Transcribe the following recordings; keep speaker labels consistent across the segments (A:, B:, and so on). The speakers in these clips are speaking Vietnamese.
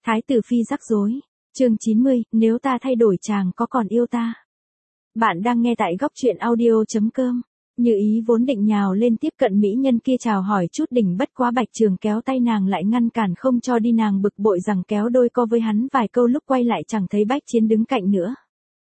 A: Thái tử phi rắc rối. Chương 90, nếu ta thay đổi chàng có còn yêu ta? Bạn đang nghe tại góc truyện audio.com. Như Ý vốn định nhào lên tiếp cận mỹ nhân kia chào hỏi chút đỉnh, bất quá Bạch Trường kéo tay nàng lại ngăn cản không cho đi, nàng bực bội rằng kéo đôi co với hắn vài câu, lúc quay lại chẳng thấy Bách Chiến đứng cạnh nữa.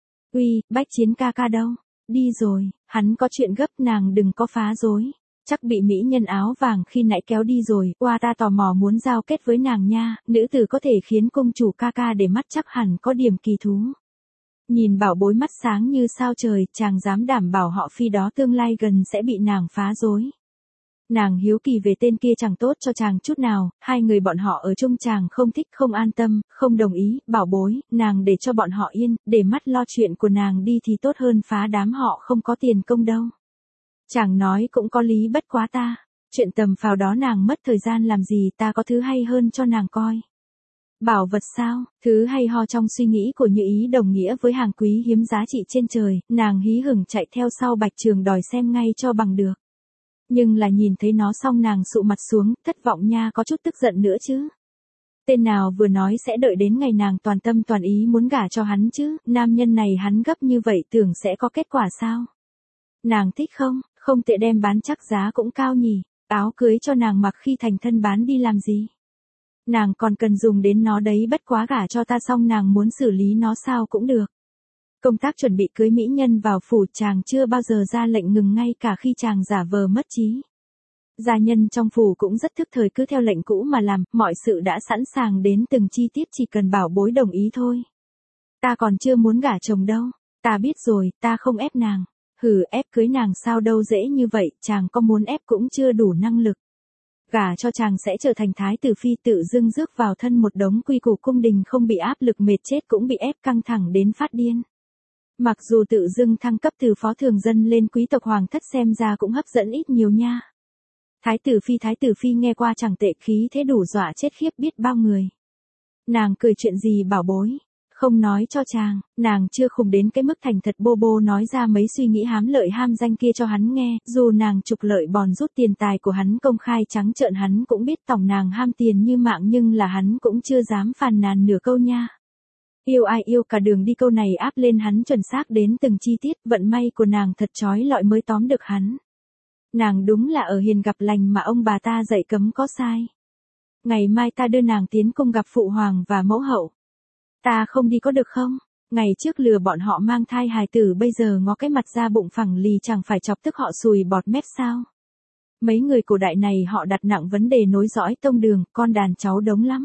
A: Uy, Bách Chiến ca ca đâu? Đi rồi, hắn có chuyện gấp, nàng đừng có phá rối. Chắc bị mỹ nhân áo vàng khi nãy kéo đi rồi, qua ta tò mò muốn giao kết với nàng nha, nữ tử có thể khiến công chủ ca ca để mắt, chắc hẳn có điểm kỳ thú. Nhìn bảo bối mắt sáng như sao trời, chàng dám đảm bảo họ Phi đó tương lai gần sẽ bị nàng phá rối. Nàng hiếu kỳ về tên kia chẳng tốt cho chàng chút nào, hai người bọn họ ở chung chàng không thích, không an tâm, không đồng ý, bảo bối, nàng để cho bọn họ yên, để mắt lo chuyện của nàng đi thì tốt hơn phá đám họ không có tiền công đâu. Chàng nói cũng có lý, bất quá ta, chuyện tầm phào đó nàng mất thời gian làm gì, ta có thứ hay hơn cho nàng coi. Bảo vật sao? Thứ hay ho trong suy nghĩ của Như Ý đồng nghĩa với hàng quý hiếm giá trị trên trời, nàng hí hửng chạy theo sau Bạch Trường đòi xem ngay cho bằng được. Nhưng là nhìn thấy nó xong nàng sụ mặt xuống, thất vọng nha, có chút tức giận nữa chứ. Tên nào vừa nói sẽ đợi đến ngày nàng toàn tâm toàn ý muốn gả cho hắn chứ, nam nhân này hắn gấp như vậy tưởng sẽ có kết quả sao? Nàng thích không? Không tệ, đem bán chắc giá cũng cao nhỉ, áo cưới cho nàng mặc khi thành thân bán đi làm gì? Nàng còn cần dùng đến nó đấy, bất quá gả cho ta xong nàng muốn xử lý nó sao cũng được. Công tác chuẩn bị cưới mỹ nhân vào phủ chàng chưa bao giờ ra lệnh ngừng, ngay cả khi chàng giả vờ mất trí. Gia nhân trong phủ cũng rất thức thời, cứ theo lệnh cũ mà làm, mọi sự đã sẵn sàng đến từng chi tiết, chỉ cần bảo bối đồng ý thôi. Ta còn chưa muốn gả chồng đâu, ta biết rồi, ta không ép nàng. Hừ, ép cưới nàng sao đâu dễ như vậy, chàng có muốn ép cũng chưa đủ năng lực. Gả cho chàng sẽ trở thành thái tử phi, tự dưng rước vào thân một đống quy củ cung đình, không bị áp lực mệt chết cũng bị ép căng thẳng đến phát điên. Mặc dù tự dưng thăng cấp từ phó thường dân lên quý tộc hoàng thất xem ra cũng hấp dẫn ít nhiều nha. Thái tử phi nghe qua chẳng tệ, khí thế đủ dọa chết khiếp biết bao người. Nàng cười chuyện gì bảo bối? Không nói cho chàng, nàng chưa khùng đến cái mức thành thật bô bô nói ra mấy suy nghĩ hám lợi ham danh kia cho hắn nghe, dù nàng trục lợi bòn rút tiền tài của hắn công khai trắng trợn, hắn cũng biết tòng nàng ham tiền như mạng, nhưng là hắn cũng chưa dám phàn nàn nửa câu nha. Yêu ai yêu cả đường đi, câu này áp lên hắn chuẩn xác đến từng chi tiết, vận may của nàng thật chói lọi mới tóm được hắn. Nàng đúng là ở hiền gặp lành mà ông bà ta dạy cấm có sai. Ngày mai ta đưa nàng tiến cung gặp phụ hoàng và mẫu hậu. Ta không đi có được không? Ngày trước lừa bọn họ mang thai hài tử, bây giờ ngó cái mặt ra bụng phẳng lì, chẳng phải chọc tức họ sùi bọt mép sao? Mấy người cổ đại này họ đặt nặng vấn đề nối dõi tông đường, con đàn cháu đống lắm.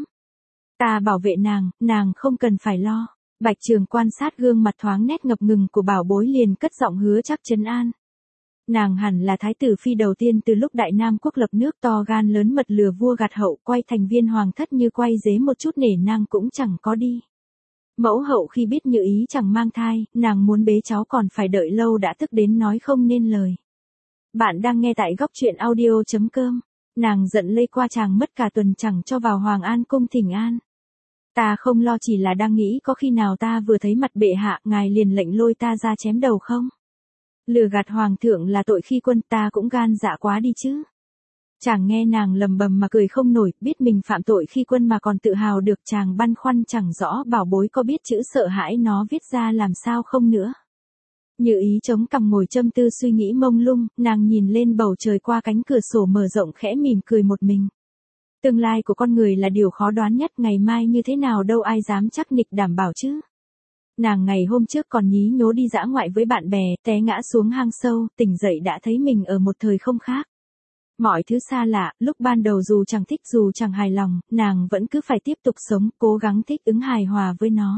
A: Ta bảo vệ nàng không cần phải lo. Bạch Trường quan sát gương mặt thoáng nét ngập ngừng của bảo bối liền cất giọng hứa chắc trấn an. Nàng hẳn là thái tử phi đầu tiên từ lúc Đại Nam quốc lập nước, to gan lớn mật lừa vua gạt hậu, quay thành viên hoàng thất như quay dế, một chút nể nang cũng chẳng có đi. Mẫu hậu khi biết Như Ý chẳng mang thai, nàng muốn bế cháu còn phải đợi lâu, đã tức đến nói không nên lời. Bạn đang nghe tại góc truyện audio.com. Nàng giận lây qua chàng mất cả tuần chẳng cho vào Hoàng An cung thỉnh an. Ta không lo, chỉ là đang nghĩ có khi nào ta vừa thấy mặt bệ hạ, ngài liền lệnh lôi ta ra chém đầu không? Lừa gạt hoàng thượng là tội khi quân, ta cũng gan dạ quá đi chứ. Chàng nghe nàng lầm bầm mà cười không nổi, biết mình phạm tội khi quân mà còn tự hào được, chàng băn khoăn chẳng rõ bảo bối có biết chữ sợ hãi nó viết ra làm sao không nữa. Như Ý chống cằm ngồi châm tư suy nghĩ mông lung, nàng nhìn lên bầu trời qua cánh cửa sổ mở rộng khẽ mỉm cười một mình. Tương lai của con người là điều khó đoán nhất, ngày mai như thế nào đâu ai dám chắc nịch đảm bảo chứ. Nàng ngày hôm trước còn nhí nhố đi dã ngoại với bạn bè, té ngã xuống hang sâu, tỉnh dậy đã thấy mình ở một thời không khác. Mọi thứ xa lạ, lúc ban đầu dù chẳng thích dù chẳng hài lòng, nàng vẫn cứ phải tiếp tục sống, cố gắng thích ứng hài hòa với nó.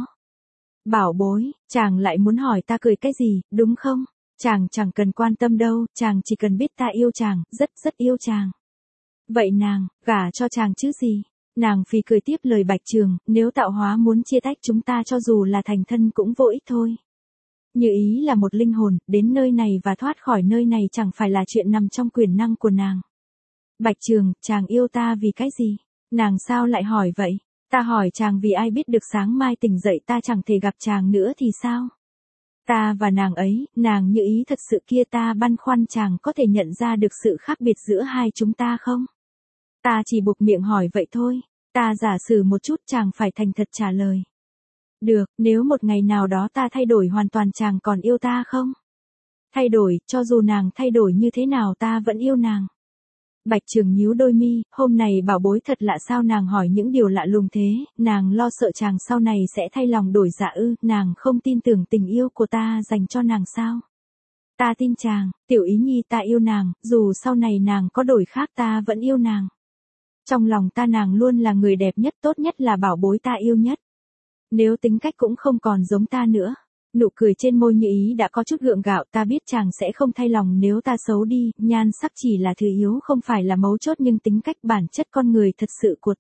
A: Bảo bối, chàng lại muốn hỏi ta cười cái gì, đúng không? Chàng chẳng cần quan tâm đâu, chàng chỉ cần biết ta yêu chàng, rất rất yêu chàng. Vậy nàng, gả cho chàng chứ gì? Nàng phì cười tiếp lời Bạch Trường, nếu tạo hóa muốn chia tách chúng ta cho dù là thành thân cũng vô ích thôi. Như Ý là một linh hồn, đến nơi này và thoát khỏi nơi này chẳng phải là chuyện nằm trong quyền năng của nàng. Bạch Trường, chàng yêu ta vì cái gì? Nàng sao lại hỏi vậy? Ta hỏi chàng vì ai biết được sáng mai tỉnh dậy ta chẳng thể gặp chàng nữa thì sao? Ta và nàng ấy, nàng Như Ý thật sự kia, ta băn khoăn chàng có thể nhận ra được sự khác biệt giữa hai chúng ta không? Ta chỉ buộc miệng hỏi vậy thôi. Ta giả sử một chút, chàng phải thành thật trả lời. Được, nếu một ngày nào đó ta thay đổi hoàn toàn, chàng còn yêu ta không? Thay đổi, cho dù nàng thay đổi như thế nào ta vẫn yêu nàng. Bạch Trường nhíu đôi mi, hôm này bảo bối thật lạ, sao nàng hỏi những điều lạ lùng thế, nàng lo sợ chàng sau này sẽ thay lòng đổi dạ ư, nàng không tin tưởng tình yêu của ta dành cho nàng sao? Ta tin chàng, Tiểu Ý Nhi, ta yêu nàng, dù sau này nàng có đổi khác ta vẫn yêu nàng. Trong lòng ta nàng luôn là người đẹp nhất, tốt nhất, là bảo bối ta yêu nhất. Nếu tính cách cũng không còn giống ta nữa. Nụ cười trên môi Như Ý đã có chút gượng gạo, ta biết chàng sẽ không thay lòng nếu ta xấu đi, nhan sắc chỉ là thứ yếu không phải là mấu chốt, nhưng tính cách, bản chất con người thật sự của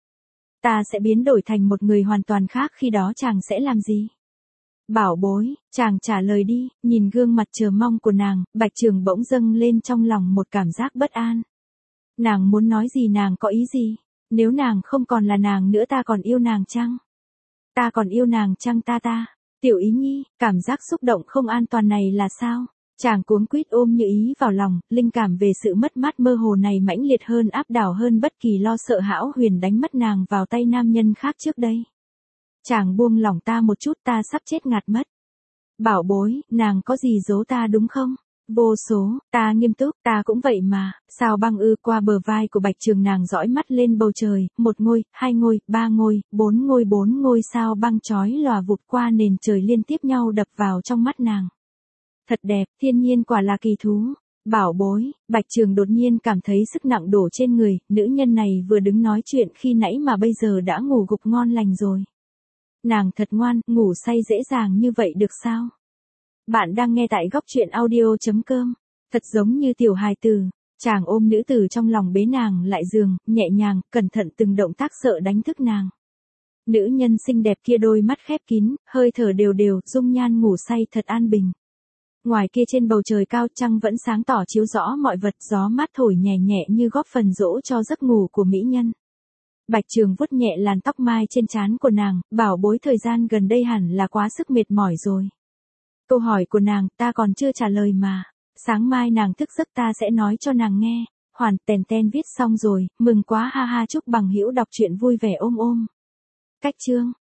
A: ta sẽ biến đổi thành một người hoàn toàn khác, khi đó chàng sẽ làm gì? Bảo bối, chàng trả lời đi. Nhìn gương mặt chờ mong của nàng, Bạch Trường bỗng dâng lên trong lòng một cảm giác bất an. Nàng muốn nói gì, nàng có ý gì? Nếu nàng không còn là nàng nữa, ta còn yêu nàng chăng? Ta còn yêu nàng chăng ta? Tiểu Ý Nhi, cảm giác xúc động không an toàn này là sao? Chàng cuống quýt ôm Như Ý vào lòng, linh cảm về sự mất mát mơ hồ này mãnh liệt hơn, áp đảo hơn bất kỳ lo sợ hão huyền đánh mất nàng vào tay nam nhân khác trước đây. Chàng buông lỏng ta một chút, ta sắp chết ngạt mất. Bảo bối, nàng có gì giấu ta đúng không? Vô số, ta nghiêm túc, ta cũng vậy mà. Sao băng ư? Qua bờ vai của Bạch Trường nàng dõi mắt lên bầu trời, 1 ngôi, 2 ngôi, 3 ngôi, 4 ngôi sao băng chói lòa vụt qua nền trời liên tiếp nhau đập vào trong mắt nàng. Thật đẹp, thiên nhiên quả là kỳ thú. Bảo bối, Bạch Trường đột nhiên cảm thấy sức nặng đổ trên người, nữ nhân này vừa đứng nói chuyện khi nãy mà bây giờ đã ngủ gục ngon lành rồi. Nàng thật ngoan, ngủ say dễ dàng như vậy được sao? Bạn đang nghe tại góc truyện audio.com. Thật giống như tiểu hài tử. Chàng ôm nữ tử trong lòng, bế nàng lại giường, nhẹ nhàng, cẩn thận từng động tác sợ đánh thức nàng. Nữ nhân xinh đẹp kia đôi mắt khép kín, hơi thở đều đều, dung nhan ngủ say thật an bình. Ngoài kia trên bầu trời cao, trăng vẫn sáng tỏ chiếu rõ mọi vật, gió mát thổi nhẹ nhẹ như góp phần dỗ cho giấc ngủ của mỹ nhân. Bạch Trường vuốt nhẹ làn tóc mai trên trán của nàng, bảo bối, thời gian gần đây hẳn là quá sức mệt mỏi rồi. Câu hỏi của nàng, ta còn chưa trả lời mà. Sáng mai nàng thức giấc ta sẽ nói cho nàng nghe. Hoàn ten viết xong rồi, mừng quá ha ha, chúc bằng hữu đọc truyện vui vẻ ôm ôm. Cách chương.